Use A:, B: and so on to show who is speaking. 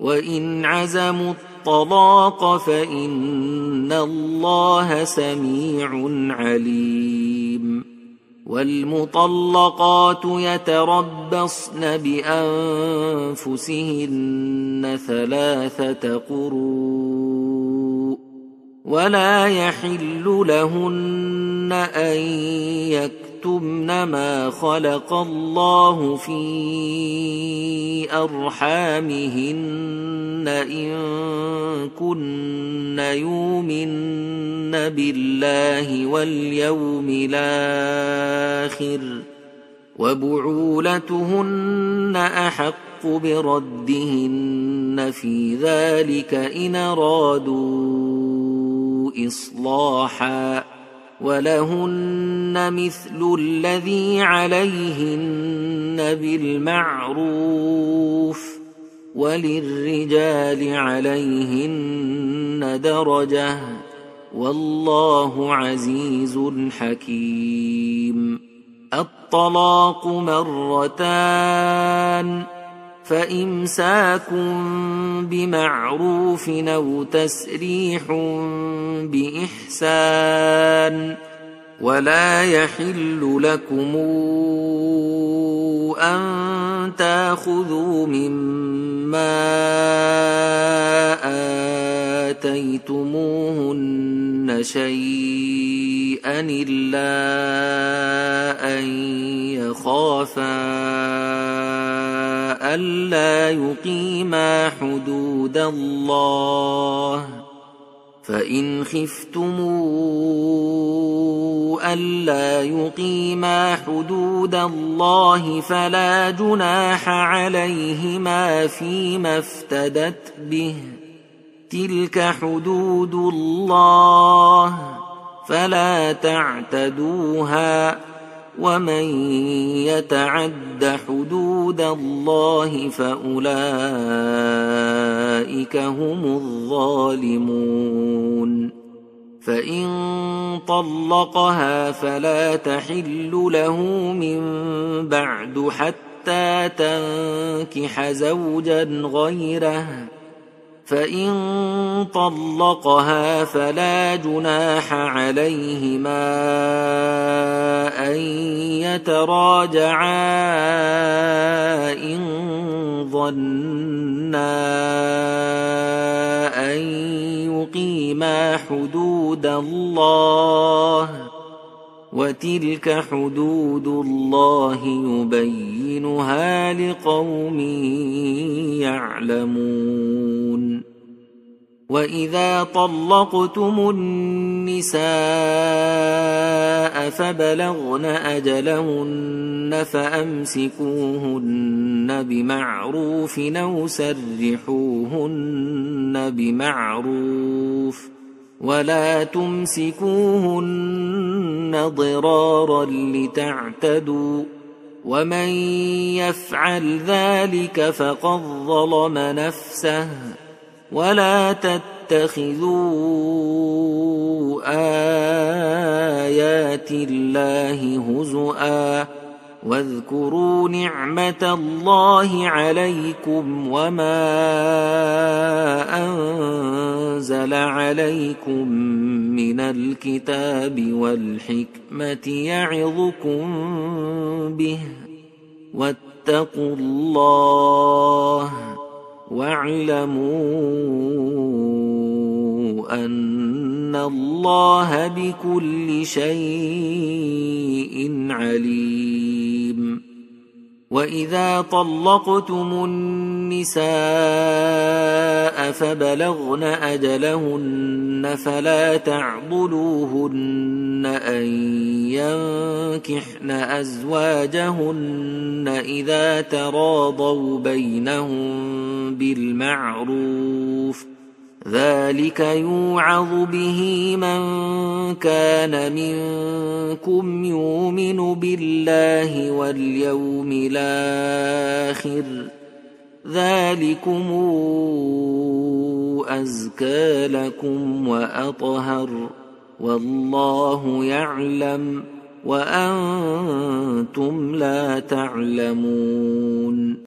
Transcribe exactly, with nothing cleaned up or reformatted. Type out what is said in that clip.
A: وإن عزموا الطلاق فإن الله سميع عليم. والمطلقات يتربصن بأنفسهن ثلاثة قروء ولا يحل لهن أن يكتمن ما خلق الله في أرحامهن إن كن يؤمن بالله واليوم الآخر وبعولتهن أحق بردهن في ذلك إن أرادوا إصلاحا ولهن مثل الذي عليهن بالمعروف وللرجال عليهن درجة والله عزيز حكيم. الطلاق مرتان فإمساك بمعروف أو تسريح بإحسان ولا يحل لكم أن تأخذوا مما آتيتموهن شيئا إلا أن يخافا ألا يقيما حدود الله فإن خفتموا ألا يقيما حدود الله فلا جناح عليهما فيما افتدت به تلك حدود الله فلا تعتدوها ومن يتعد حدود الله فأولئك هم الظالمون. فإن طلقها فلا تحل له من بعد حتى تنكح زوجا غيره فإن طلقها فلا جناح عليهما أن يتراجعا إن ظنا أن يقيما حدود الله وتلك حدود الله يبينها لقوم يعلمون. وإذا طلقتم النساء فبلغن أجلهن فأمسكوهن بمعروف أو سرحوهن بمعروف ولا تمسكوهن ضرارا لتعتدوا ومن يفعل ذلك فقد ظلم نفسه ولا تتخذوا آيات الله هزؤا واذكروا نعمة الله عليكم وما أنزل عليكم من الكتاب والحكمة يعظكم به واتقوا الله واعلموا أن الله بكل شيء عليم. وإذا طلقتم النساء فبلغن أجلهن فلا تعضلوهن أن ينكحن أزواجهن إذا تراضوا بينهم بالمعروف ذلك يوعظ به من كان منكم يؤمن بالله واليوم الآخر ذلكم أزكى لكم وأطهر والله يعلم وأنتم لا تعلمون.